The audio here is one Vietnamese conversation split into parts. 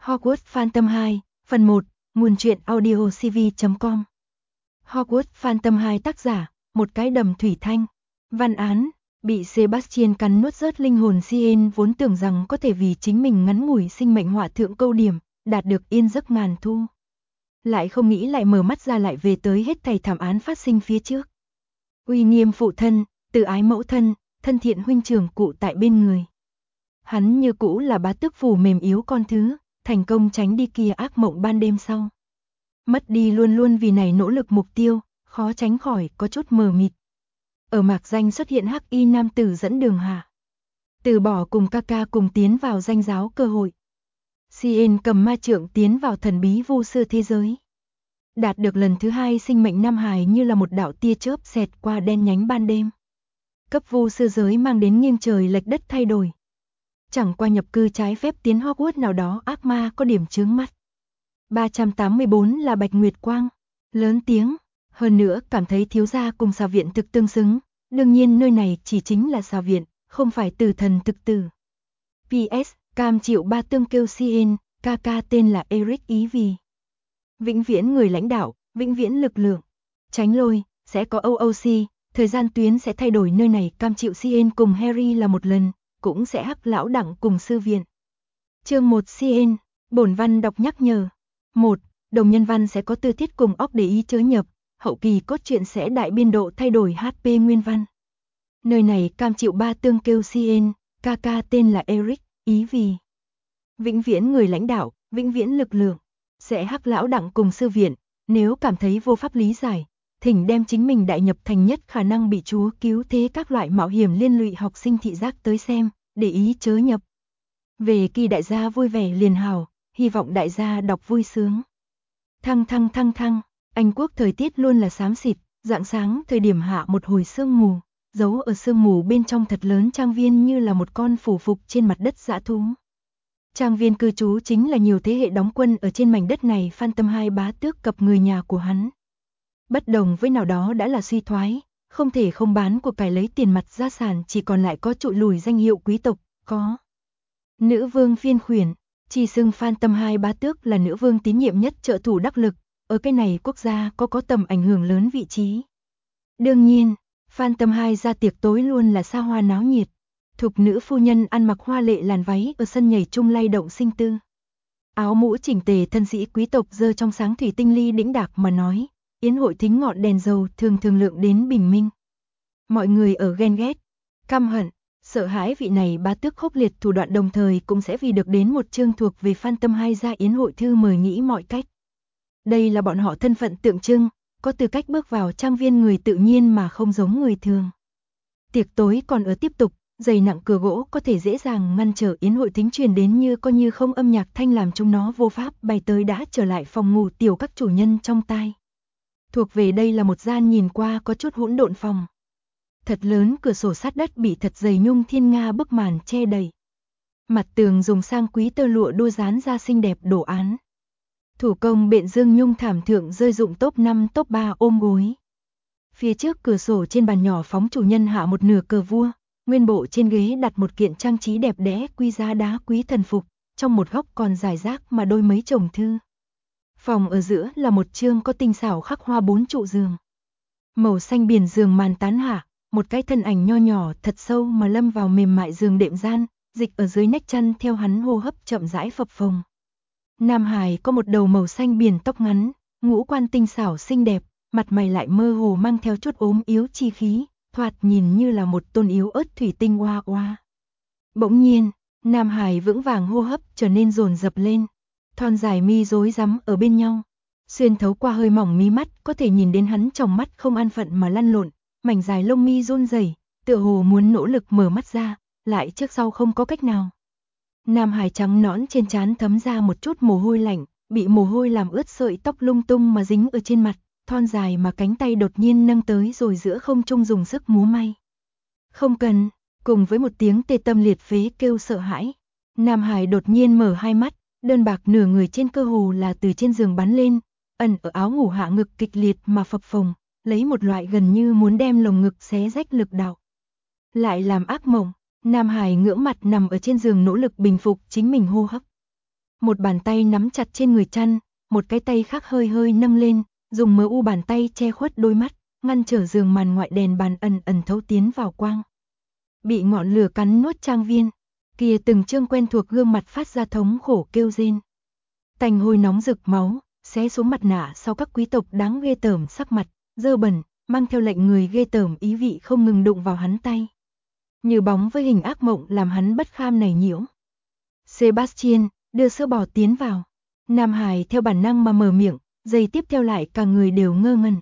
Hogwarts Phantom 2, phần 1, nguồn truyện audio cv.com. Hogwarts Phantom 2 tác giả, một cái đầm thủy thanh. Văn án, bị Sebastian cắn nuốt rớt linh hồn Cien vốn tưởng rằng có thể vì chính mình ngắn ngủi sinh mệnh hỏa thượng câu điểm, đạt được yên giấc ngàn thu. Lại không nghĩ lại mở mắt ra lại về tới hết thảy thảm án phát sinh phía trước. Uy nghiêm phụ thân, từ ái mẫu thân, thân thiện huynh trưởng cụ tại bên người. Hắn như cũ là bá tước phủ mềm yếu con thứ, thành công tránh đi kia ác mộng ban đêm sau. Mất đi luôn luôn vì này nỗ lực mục tiêu, khó tránh khỏi có chút mờ mịt. Ở mạc danh xuất hiện hắc y nam tử dẫn đường hạ. Từ bỏ cùng ca cùng tiến vào danh giáo cơ hội. Cien cầm ma trượng tiến vào thần bí vu sư thế giới. Đạt được lần thứ 2 sinh mệnh nam hài như là một đạo tia chớp xẹt qua đen nhánh ban đêm. Cấp vu sư giới mang đến nghiêng trời lệch đất thay đổi. Chẳng qua nhập cư trái phép tiến Hogwarts nào đó ác ma có điểm chướng mắt. 384 là Bạch Nguyệt Quang, lớn tiếng, hơn nữa cảm thấy thiếu gia cùng xà viện thực tương xứng, đương nhiên nơi này chỉ chính là xà viện, không phải tử thần thực tử. PS, cam chịu ba tương kêu Cien, ca tên là Eric ý vì. Vĩnh viễn người lãnh đạo, vĩnh viễn lực lượng, tránh lôi, sẽ có OOC, thời gian tuyến sẽ thay đổi nơi này cam chịu Cien cùng Harry là một lần. Cũng sẽ hắc lão đẳng cùng sư viện. Chương 1 Cien, bổn văn đọc nhắc nhở. 1. Đồng nhân văn sẽ có tư thiết cùng óc để ý chớ nhập, hậu kỳ cốt truyện sẽ đại biên độ thay đổi HP nguyên văn. Nơi này cam chịu ba tương kêu Cien, ca tên là Eric, ý vì. Vĩnh viễn người lãnh đạo, vĩnh viễn lực lượng, sẽ hắc lão đẳng cùng sư viện, nếu cảm thấy vô pháp lý giải. Thỉnh đem chính mình đại nhập thành nhất khả năng bị chúa cứu thế các loại mạo hiểm liên lụy học sinh thị giác tới xem, để ý chớ nhập. Về kỳ đại gia vui vẻ liền hào, hy vọng đại gia đọc vui sướng. Thăng, Anh quốc thời tiết luôn là xám xịt, rạng sáng thời điểm hạ một hồi sương mù, giấu ở sương mù bên trong thật lớn trang viên như là một con phủ phục trên mặt đất dã thú. Trang viên cư trú chính là nhiều thế hệ đóng quân ở trên mảnh đất này Phantom 2 bá tước cập người nhà của hắn. Bất đồng với nào đó đã là suy thoái, không thể không bán của cải lấy tiền mặt gia sản chỉ còn lại có trụi lùi danh hiệu quý tộc, có. Nữ vương phiên khuyển, chỉ xưng Phantom 2 bá tước là nữ vương tín nhiệm nhất trợ thủ đắc lực, ở cái này quốc gia có tầm ảnh hưởng lớn vị trí. Đương nhiên, Phantom 2 ra tiệc tối luôn là xa hoa náo nhiệt, thục nữ phu nhân ăn mặc hoa lệ làn váy ở sân nhảy chung lay động sinh tư. Áo mũ chỉnh tề thân sĩ quý tộc giơ trong sáng thủy tinh ly đĩnh đạc mà nói. Yến hội thính ngọn đèn dầu thường lượng đến bình minh. Mọi người ở ghen ghét, căm hận, sợ hãi vị này bá tước khốc liệt thủ đoạn đồng thời cũng sẽ vì được đến một chương thuộc về Phantom 2 ra yến hội thư mời nghĩ mọi cách. Đây là bọn họ thân phận tượng trưng, có tư cách bước vào trang viên người tự nhiên mà không giống người thường. Tiệc tối còn ở tiếp tục, dày nặng cửa gỗ có thể dễ dàng ngăn trở yến hội thính truyền đến như coi như không âm nhạc thanh làm chúng nó vô pháp bay tới đã trở lại phòng ngủ tiểu các chủ nhân trong tai. Thuộc về đây là một gian nhìn qua có chút hỗn độn phòng. Thật lớn cửa sổ sát đất bị thật dày nhung thiên nga bức màn che đầy. Mặt tường dùng sang quý tơ lụa đua dán ra xinh đẹp đồ án. Thủ công bện dương nhung thảm thượng rơi dụng top 5 top 3 ôm gối. Phía trước cửa sổ trên bàn nhỏ phóng chủ nhân hạ một nửa cờ vua, nguyên bộ trên ghế đặt một kiện trang trí đẹp đẽ quý giá đá quý thần phục, trong một góc còn rải rác mà đôi mấy chồng thư. Phòng ở giữa là một chương có tinh xảo khắc hoa 4 trụ giường. Màu xanh biển giường màn tán hạ, một cái thân ảnh nho nhỏ thật sâu mà lâm vào mềm mại giường đệm gian, dịch ở dưới nách chăn theo hắn hô hấp chậm rãi phập phồng. Nam Hải có một đầu màu xanh biển tóc ngắn, ngũ quan tinh xảo xinh đẹp, mặt mày lại mơ hồ mang theo chút ốm yếu chi khí, thoạt nhìn như là một tôn yếu ớt thủy tinh oa oa. Bỗng nhiên, Nam Hải vững vàng hô hấp trở nên dồn dập lên. Thon dài mi rối rắm ở bên nhau, xuyên thấu qua hơi mỏng mí mắt có thể nhìn đến hắn trong mắt không an phận mà lăn lộn, mảnh dài lông mi run rẩy, tựa hồ muốn nỗ lực mở mắt ra, lại trước sau không có cách nào. Nam Hải trắng nõn trên trán thấm ra một chút mồ hôi lạnh, bị mồ hôi làm ướt sợi tóc lung tung mà dính ở trên mặt, thon dài mà cánh tay đột nhiên nâng tới rồi giữa không trung dùng sức múa may. Không cần, cùng với một tiếng tê tâm liệt phế kêu sợ hãi, Nam Hải đột nhiên mở hai mắt. Đơn bạc nửa người trên cơ hồ là từ trên giường bắn lên, ẩn ở áo ngủ hạ ngực kịch liệt mà phập phồng, lấy một loại gần như muốn đem lồng ngực xé rách lực đạo. Lại làm ác mộng, Nam Hải ngưỡng mặt nằm ở trên giường nỗ lực bình phục chính mình hô hấp. Một bàn tay nắm chặt trên người chăn, một cái tay khác hơi hơi nâng lên, dùng mờ u bàn tay che khuất đôi mắt, ngăn trở giường màn ngoại đèn bàn ẩn ẩn thấu tiến vào quang. Bị ngọn lửa cắn nuốt trang viên, kia từng trương quen thuộc gương mặt phát ra thống khổ kêu rên. Tanh hôi nóng rực máu, xé xuống mặt nạ sau các quý tộc đáng ghê tởm sắc mặt, dơ bẩn, mang theo lệnh người ghê tởm ý vị không ngừng đụng vào hắn tay. Như bóng với hình ác mộng làm hắn bất kham này nhiễu. Sebastian, đưa sữa bò tiến vào. Nam Hải theo bản năng mà mở miệng, giây tiếp theo lại cả người đều ngơ ngẩn.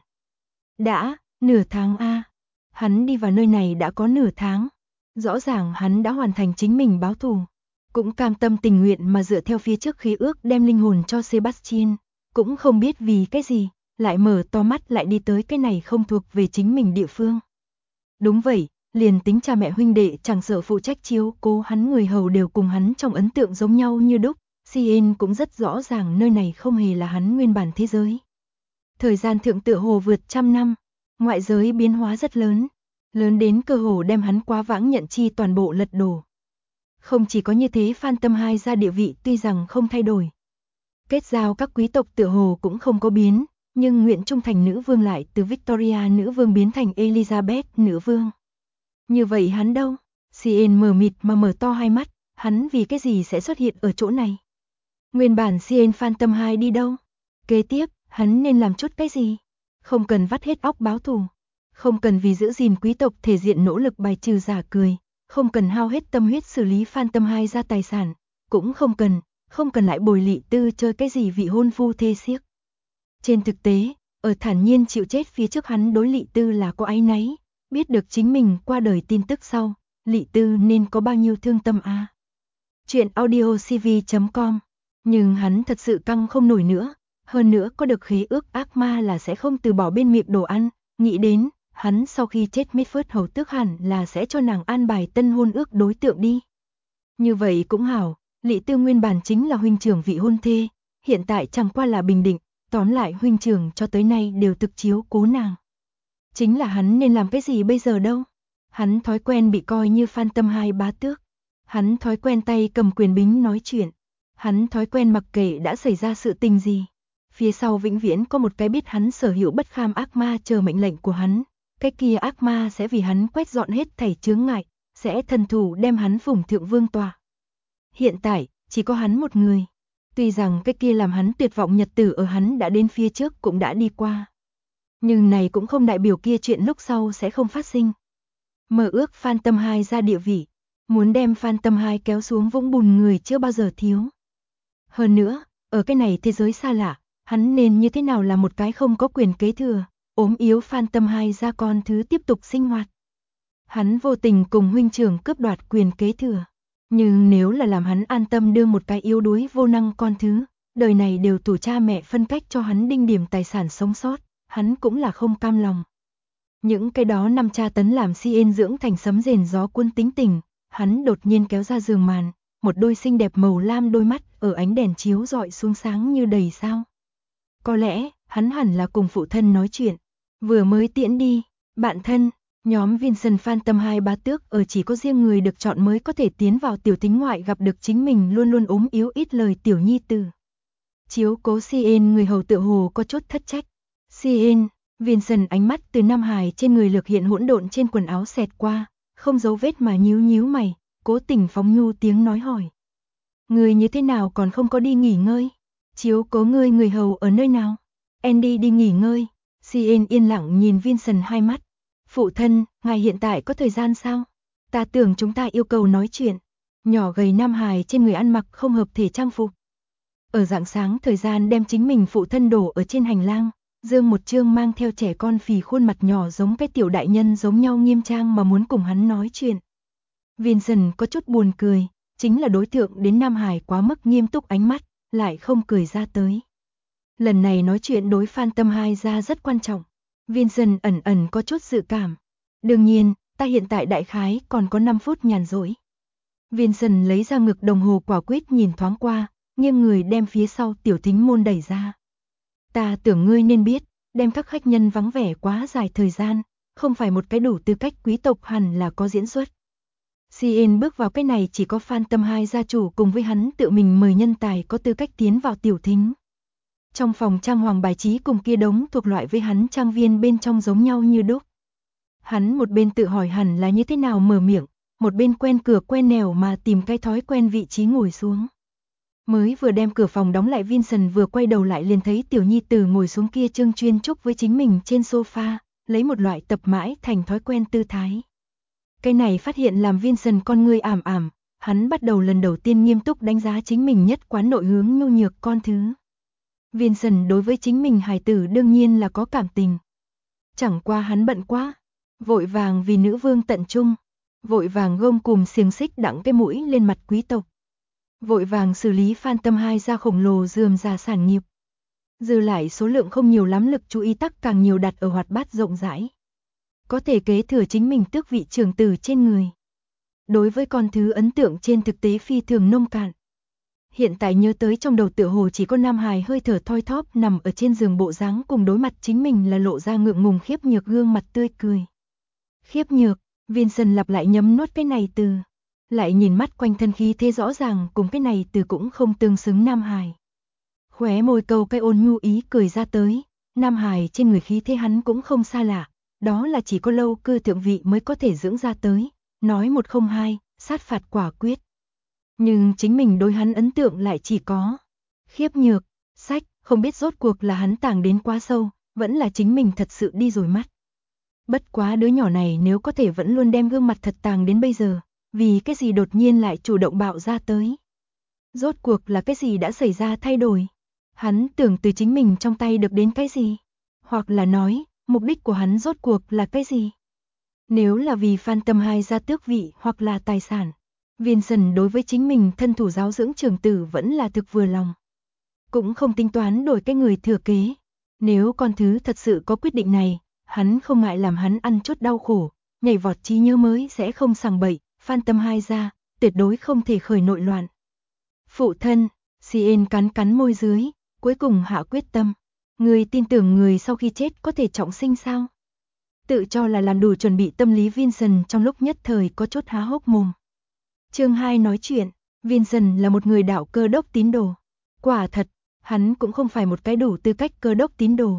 Đã, nửa tháng a. Hắn đi vào nơi này đã có nửa tháng. Rõ ràng hắn đã hoàn thành chính mình báo thù. Cũng cam tâm tình nguyện mà dựa theo phía trước khí ước đem linh hồn cho Sebastian. Cũng không biết vì cái gì, lại mở to mắt lại đi tới cái này không thuộc về chính mình địa phương. Đúng vậy, liền tính cha mẹ huynh đệ chẳng sợ phụ trách chiếu cố hắn người hầu đều cùng hắn trong ấn tượng giống nhau như đúc. Cien cũng rất rõ ràng nơi này không hề là hắn nguyên bản thế giới. Thời gian thượng tựa hồ vượt 100 năm, ngoại giới biến hóa rất lớn, lớn đến cơ hồ đem hắn quá vãng nhận chi toàn bộ lật đổ. Không chỉ có như thế, Phantom 2 ra địa vị tuy rằng không thay đổi. Kết giao các quý tộc tựa hồ cũng không có biến, nhưng nguyện trung thành nữ vương lại từ Victoria nữ vương biến thành Elizabeth nữ vương. Như vậy hắn đâu? Cien mờ mịt mà mở to hai mắt, hắn vì cái gì sẽ xuất hiện ở chỗ này? Nguyên bản Cien Phantom 2 đi đâu? Kế tiếp, hắn nên làm chút cái gì? Không cần vắt hết óc báo thù, không cần vì giữ gìn quý tộc thể diện nỗ lực bài trừ giả cười, không cần hao hết tâm huyết xử lý Phantom 2 ra tài sản, cũng không cần lại bồi Lị Tư chơi cái gì vị hôn phu thê xiếc. Trên thực tế, ở thản nhiên chịu chết phía trước hắn đối Lị Tư là có áy náy, biết được chính mình qua đời tin tức sau, Lị Tư nên có bao nhiêu thương tâm a. Chuyện audiocv.com. Nhưng hắn thật sự căng không nổi nữa, hơn nữa có được khí ước ác ma là sẽ không từ bỏ bên miệng đồ ăn, nghĩ đến, hắn sau khi chết Midford hầu tước hẳn là sẽ cho nàng an bài tân hôn ước đối tượng đi. Như vậy cũng hảo, Lị Tư nguyên bản chính là huynh trưởng vị hôn thê, hiện tại chẳng qua là bình định, tóm lại huynh trưởng cho tới nay đều thực chiếu cố nàng. Chính là hắn nên làm cái gì bây giờ đâu? Hắn thói quen bị coi như Phantom 2 bá tước. Hắn thói quen tay cầm quyền bính nói chuyện. Hắn thói quen mặc kệ đã xảy ra sự tình gì. Phía sau vĩnh viễn có một cái biết hắn sở hữu bất kham ác ma chờ mệnh lệnh của hắn. Cái kia ác ma sẽ vì hắn quét dọn hết thảy chướng ngại, sẽ thần thủ đem hắn phủng thượng vương tòa. Hiện tại, chỉ có hắn một người. Tuy rằng cái kia làm hắn tuyệt vọng nhật tử ở hắn đã đến phía trước cũng đã đi qua. Nhưng này cũng không đại biểu kia chuyện lúc sau sẽ không phát sinh. Mơ ước Phantom 2 ra địa vị, muốn đem Phantom 2 kéo xuống vũng bùn người chưa bao giờ thiếu. Hơn nữa, ở cái này thế giới xa lạ, hắn nên như thế nào là một cái không có quyền kế thừa, ốm yếu Phantom 2 ra con thứ tiếp tục sinh hoạt. Hắn vô tình cùng huynh trưởng cướp đoạt quyền kế thừa, nhưng nếu là làm hắn an tâm đương một cái yếu đuối vô năng con thứ, đời này đều tủ cha mẹ phân cách cho hắn đinh điểm tài sản sống sót, hắn cũng là không cam lòng. Những cái đó năm tra tấn làm Cien dưỡng thành sấm rền gió cuốn tính tình, hắn đột nhiên kéo ra giường màn, một đôi xinh đẹp màu lam đôi mắt ở ánh đèn chiếu rọi xuống sáng như đầy sao. Có lẽ, hắn hẳn là cùng phụ thân nói chuyện, vừa mới tiễn đi, bạn thân, nhóm Vincent Phantom 2 bá tước ở chỉ có riêng người được chọn mới có thể tiến vào tiểu thính ngoại gặp được chính mình luôn luôn ốm yếu ít lời tiểu nhi tử. Chiếu cố Cien người hầu tựa hồ có chút thất trách. Cien, Vincent ánh mắt từ Nam Hải trên người lược hiện hỗn độn trên quần áo xẹt qua, không giấu vết mà nhíu nhíu mày, cố tình phóng nhu tiếng nói hỏi. Người như thế nào còn không có đi nghỉ ngơi? Chiếu cố ngươi người hầu ở nơi nào? Andy đi nghỉ ngơi. Cien yên lặng nhìn Vincent hai mắt. Phụ thân, ngài hiện tại có thời gian sao? Ta tưởng chúng ta yêu cầu nói chuyện. Nhỏ gầy Nam Hải trên người ăn mặc không hợp thể trang phục. Ở rạng sáng thời gian đem chính mình phụ thân đổ ở trên hành lang. Dương một chương mang theo trẻ con phì khuôn mặt nhỏ giống cái tiểu đại nhân giống nhau nghiêm trang mà muốn cùng hắn nói chuyện. Vincent có chút buồn cười, chính là đối tượng đến Nam Hải quá mức nghiêm túc ánh mắt, lại không cười ra tới. Lần này nói chuyện đối Phantom 2 ra rất quan trọng. Vincent ẩn ẩn có chút dự cảm. Đương nhiên, ta hiện tại đại khái còn có 5 phút nhàn rỗi. Vincent lấy ra ngực đồng hồ quả quyết nhìn thoáng qua, nghiêng người đem phía sau tiểu thính môn đẩy ra. Ta tưởng ngươi nên biết, đem các khách nhân vắng vẻ quá dài thời gian, không phải một cái đủ tư cách quý tộc hẳn là có diễn xuất. Cien bước vào cái này chỉ có Phan Tâm Hai gia chủ cùng với hắn tự mình mời nhân tài có tư cách tiến vào tiểu thính. Trong phòng trang hoàng bài trí cùng kia đống thuộc loại với hắn trang viên bên trong giống nhau như đúc. Hắn một bên tự hỏi hẳn là như thế nào mở miệng, một bên quen cửa quen nẻo mà tìm cái thói quen vị trí ngồi xuống. Mới vừa đem cửa phòng đóng lại, Vincent vừa quay đầu lại liền thấy tiểu nhi tử ngồi xuống kia Trương Chuyên Trúc với chính mình trên sofa, lấy một loại tập mãi thành thói quen tư thái. Cái này phát hiện làm Vincent con ngươi ảm ảm, hắn bắt đầu lần đầu tiên nghiêm túc đánh giá chính mình nhất quán nội hướng nhu nhược con thứ. Vincent đối với chính mình hài tử đương nhiên là có cảm tình. Chẳng qua hắn bận quá, vội vàng vì nữ vương tận trung, vội vàng gông cùm xiềng xích đặng cái mũi lên mặt quý tộc, vội vàng xử lý Phan Tâm Hai gia khổng lồ rườm rà sản nghiệp. Dư lại số lượng không nhiều lắm, lực chú ý tắc càng nhiều đặt ở hoạt bát rộng rãi. Có thể kế thừa chính mình tước vị trưởng tử trên người. Đối với con thứ ấn tượng trên thực tế phi thường nông cạn. Hiện tại nhớ tới trong đầu tựa hồ chỉ có Nam Hải hơi thở thoi thóp nằm ở trên giường, bộ dáng cùng đối mặt chính mình là lộ ra ngượng ngùng khiếp nhược gương mặt tươi cười. Khiếp nhược, Vincent lặp lại nhấm nuốt cái này từ. Lại nhìn mắt quanh thân khí thế rõ ràng cùng cái này từ cũng không tương xứng Nam Hải. Khóe môi câu cái ôn nhu ý cười ra tới, Nam Hải trên người khí thế hắn cũng không xa lạ, đó là chỉ có lâu cư thượng vị mới có thể dưỡng ra tới, nói một không hai, sát phạt quả quyết. Nhưng chính mình đối hắn ấn tượng lại chỉ có khiếp nhược, sách, không biết rốt cuộc là hắn tàng đến quá sâu, vẫn là chính mình thật sự đi rồi mắt. Bất quá đứa nhỏ này nếu có thể vẫn luôn đem gương mặt thật tàng đến bây giờ, vì cái gì đột nhiên lại chủ động bạo ra tới. Rốt cuộc là cái gì đã xảy ra thay đổi? Hắn tưởng từ chính mình trong tay được đến cái gì? Hoặc là nói, mục đích của hắn rốt cuộc là cái gì? Nếu là vì Phan Tâm Hai gia tước vị hoặc là tài sản, Vincent đối với chính mình thân thủ giáo dưỡng trưởng tử vẫn là thực vừa lòng. Cũng không tính toán đổi cái người thừa kế. Nếu con thứ thật sự có quyết định này, hắn không ngại làm hắn ăn chút đau khổ, nhảy vọt trí nhớ mới sẽ không sằng bậy, Phan Tâm Hai gia tuyệt đối không thể khởi nội loạn. Phụ thân, Cien cắn cắn môi dưới, cuối cùng hạ quyết tâm. Người tin tưởng người sau khi chết có thể trọng sinh sao? Tự cho là làm đủ chuẩn bị tâm lý, Vincent trong lúc nhất thời có chút há hốc mồm. Chương 2 nói chuyện, Vincent là một người đạo Cơ đốc tín đồ. Quả thật, hắn cũng không phải một cái đủ tư cách Cơ đốc tín đồ.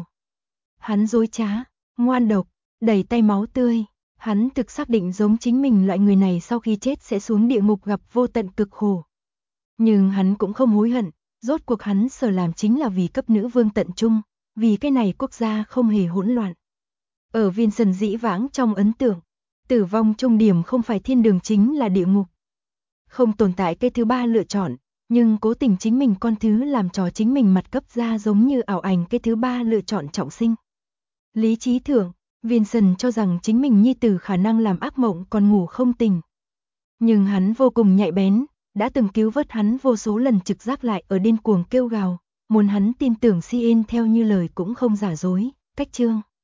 Hắn dối trá, ngoan độc, đầy tay máu tươi. Hắn thực xác định giống chính mình loại người này sau khi chết sẽ xuống địa ngục gặp vô tận cực khổ. Nhưng hắn cũng không hối hận, rốt cuộc hắn sở làm chính là vì cấp nữ vương tận trung, vì cái này quốc gia không hề hỗn loạn. Ở Vincent dĩ vãng trong ấn tượng, tử vong trung điểm không phải thiên đường chính là địa ngục. Không tồn tại cái thứ ba lựa chọn, nhưng cố tình chính mình con thứ làm trò chính mình mặt cấp ra giống như ảo ảnh cái thứ ba lựa chọn trọng sinh. Lý trí thượng, Vincent cho rằng chính mình nhi tử khả năng làm ác mộng còn ngủ không tỉnh. Nhưng hắn vô cùng nhạy bén, đã từng cứu vớt hắn vô số lần, trực giác lại ở điên cuồng kêu gào, muốn hắn tin tưởng Cien theo như lời cũng không giả dối. Cách chương